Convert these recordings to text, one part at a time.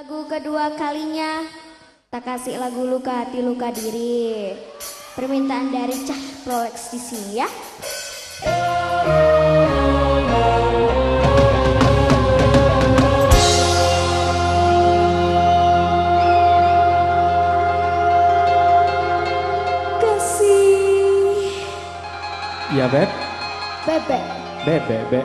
Lagu kedua kalinya, tak kasih lagu luka hati luka diri. Permintaan dari Cah Prolex di sini ya. Kasih. Iya Beb. Bebek. Bebek.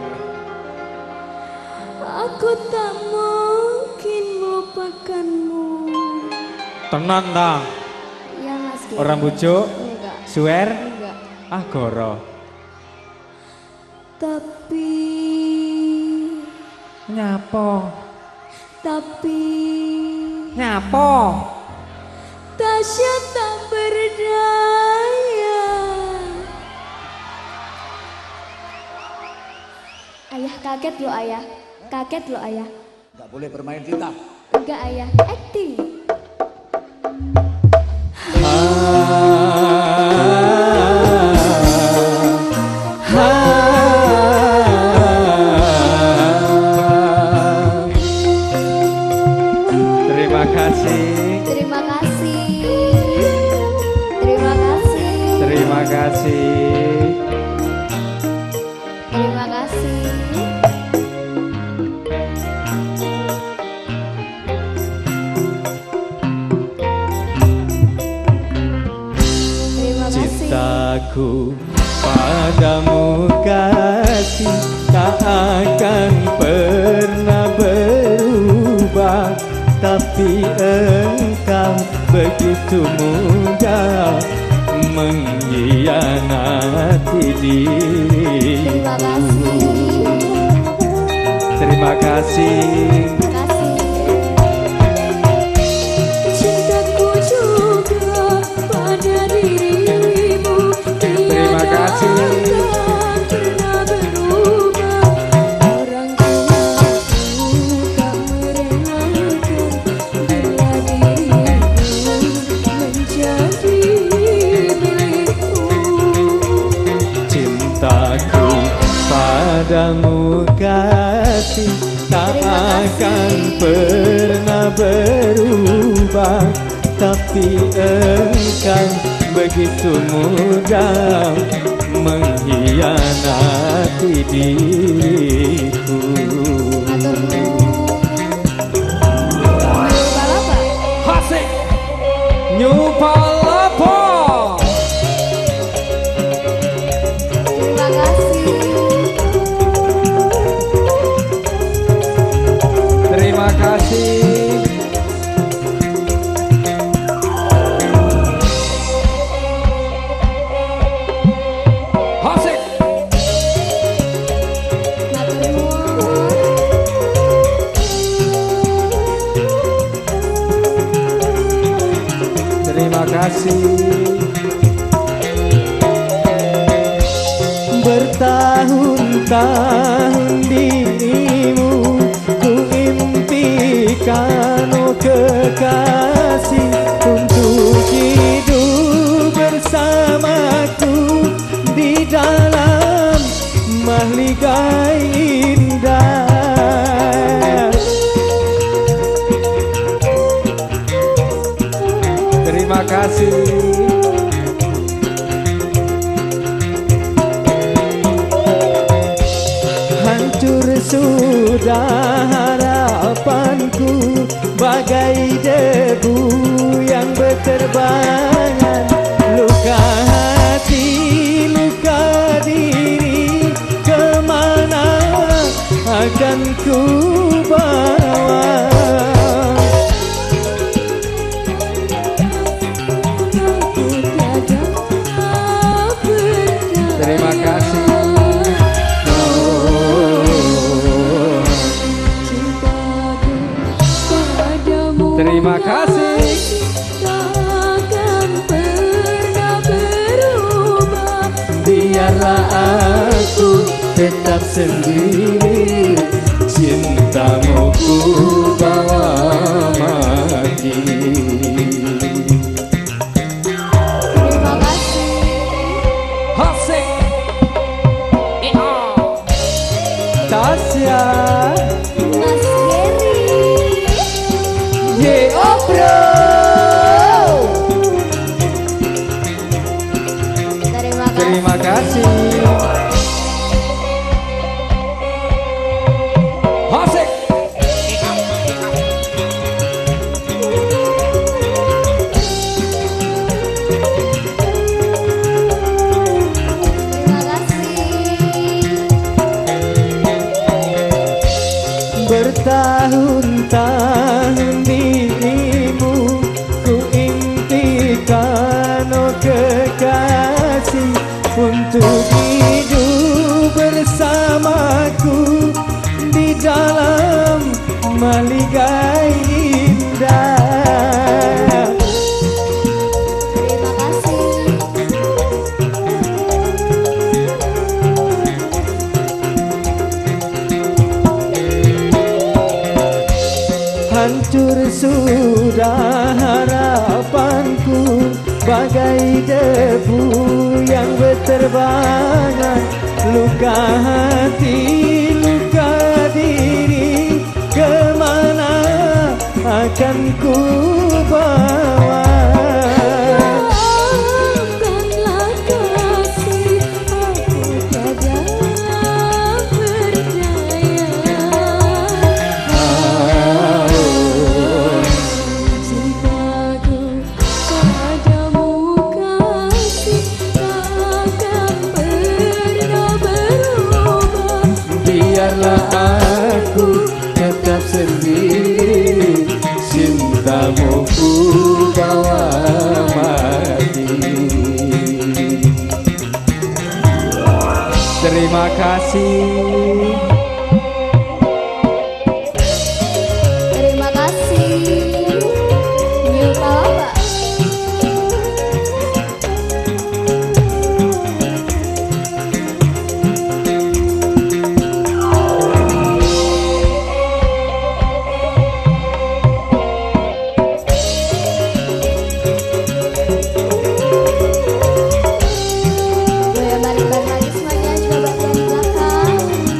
Aku tak mungkin melupakanmu. Tenan ta? Iya Mas. Orang bujuk? Enggak. Suwer? Enggak. Ah goro. Tapi Nyapo? Nyapo? Tasya tak berdaya. Ayah kaget loh ayah. Kaget loh ayah. Nggak boleh bermain cinta. Enggak ayah, acting. Terima kasih. Terima kasih. Terima kasih. Terima kasih. Terima kasih. Terima kasih. Cintaku padamu kasih tak akan pernah berubah, tapi engkau begitu mudah mengkhianati diriku. Terima kasih. Terima kasih. Cintaku juga pada dirimu. Terima kasih. Pernah berubah. Orang tuaku tak merelakan bila diriku menjadi milikmu. Cintaku padamu kasih tak akan pernah berubah, tapi engkau begitu mudah mengkhianati diriku. Hasik nyupalapo. Terima kasih. Terima kasih. Hasik. Matur nuwun. Terima kasih. Bertahun-tahun dirimu ku impikan, oh kekasih, untuk hidup bersamaku di dalam mahligai indah. Terima kasih. Hancur sudah harapanku bagai debu yang berterbangan. Luka hati, luka diri, kemana akan ku bawa? Terima kasih. Terima kasih. Takkan pernah berubah. Biarlah aku tetap sendiri, cintamu ku bawa mati. Terima kasih. Hasik. Tasya. Mas Geri. bro. Terima kasih. Asik. Terima kasih. Bertahun-tahun dirimu ku impikan, oh kekasih, untuk hidup bersamaku di dalam maligai indah. Terima kasih. Hancur sudah harapanku, bagai debu yang berterbangan. Luka hati, luka diri, kemana akan ku bawa? Maafkanlah kasih, aku tiada berdaya. Cintaku padamu kasih, takkan pernah berubah. Biarlah aku tetap sendiri, cintamu ku bawa mati. Terima kasih. Terima kasih. New Palapa. Goyang balik lagi semuanya, juga bagian di belakang.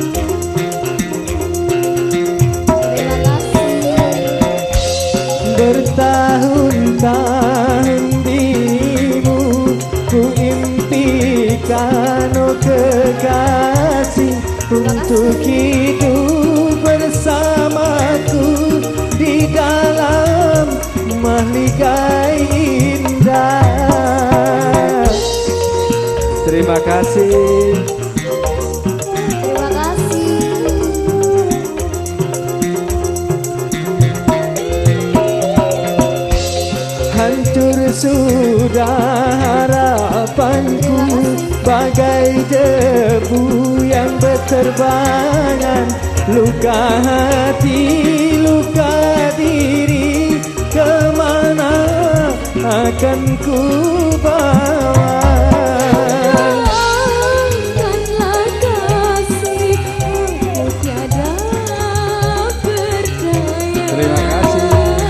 Terima kasih. Bertahun-tahun dirimu ku impikan, oh kekasih, untuk hidup bersamaku di dalam mahligai indah. Terima kasih. Terima kasih. Hancur sudah harapanku, bagai debu yang berterbangan. Luka hati, luka diri, kemana akan ku bawa? Maafkanlah kasih, aku tiada berdaya. Terima kasih.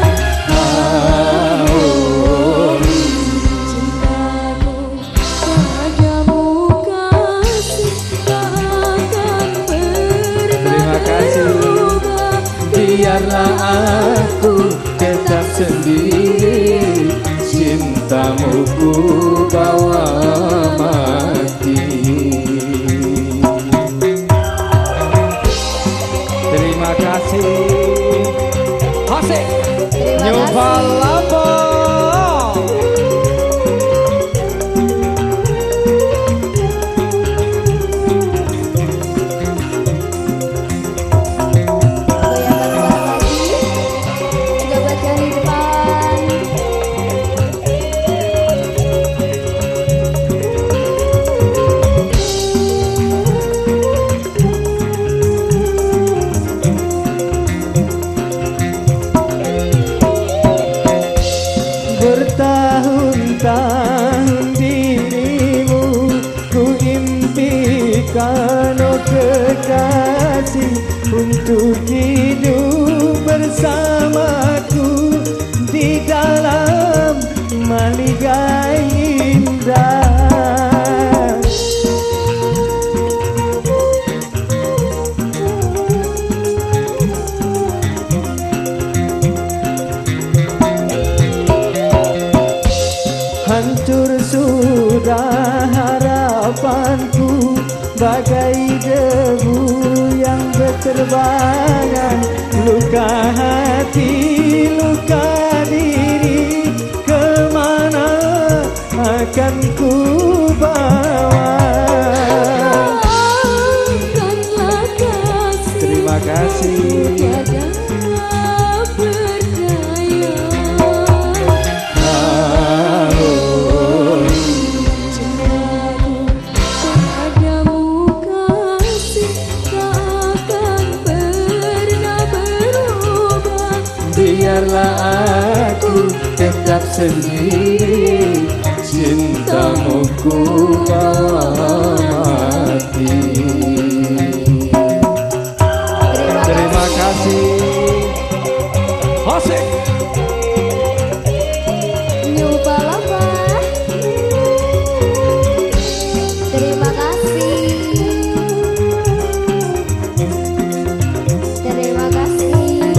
Cintaku padamu kasih, takkan pernah Terima kasih. berubah. Biarlah aku tetap sendiri, cintamu ku bawa mati. Terima kasih. Asik. Terima Nyoba kasih. lapo. Goyang balik lagi, juga bagian di depan. Bertahun-tahun dirimu ku impikan, oh kekasih, untuk hidup bersamaku di dalam maligai indah. berterbangan, luka hati, luka diri, kemana akan ku bawa? Terima kasih. Biarlah aku tetap sendiri, cintamu ku bawa mati. Terima kasih. Hosek. Nyoba lama. Terima kasih. Terima kasih.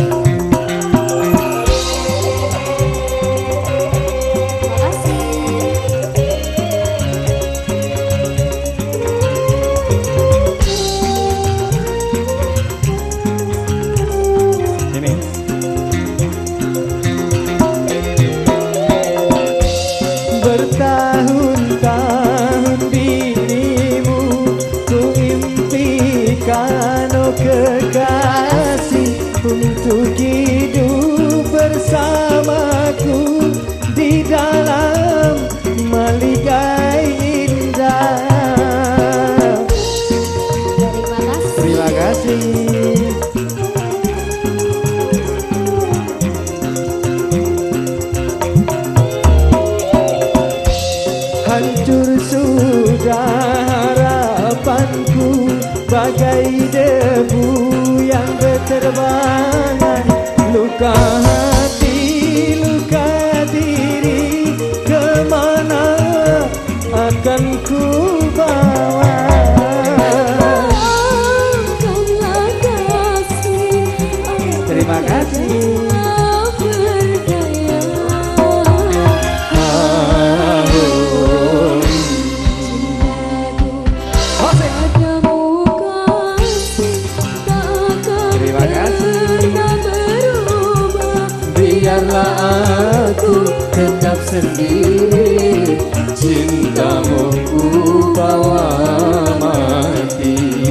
Bertahun-tahun dirimu ku impikan, oh kekasih, untuk hidup bersamaku di dalam maligai indah. Terima kasih. Hancur sudah harapanku, bagai debu yang berterbangan, luka hati, luka diri, kemana akan ku bawa? Terima kasih. Biarlah aku tetap sendiri, cintamu ku bawa mati.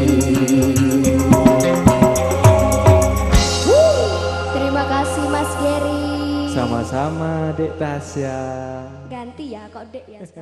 Terima kasih Mas Geri. Sama-sama Dek Tasya. Ganti ya kok Dek ya.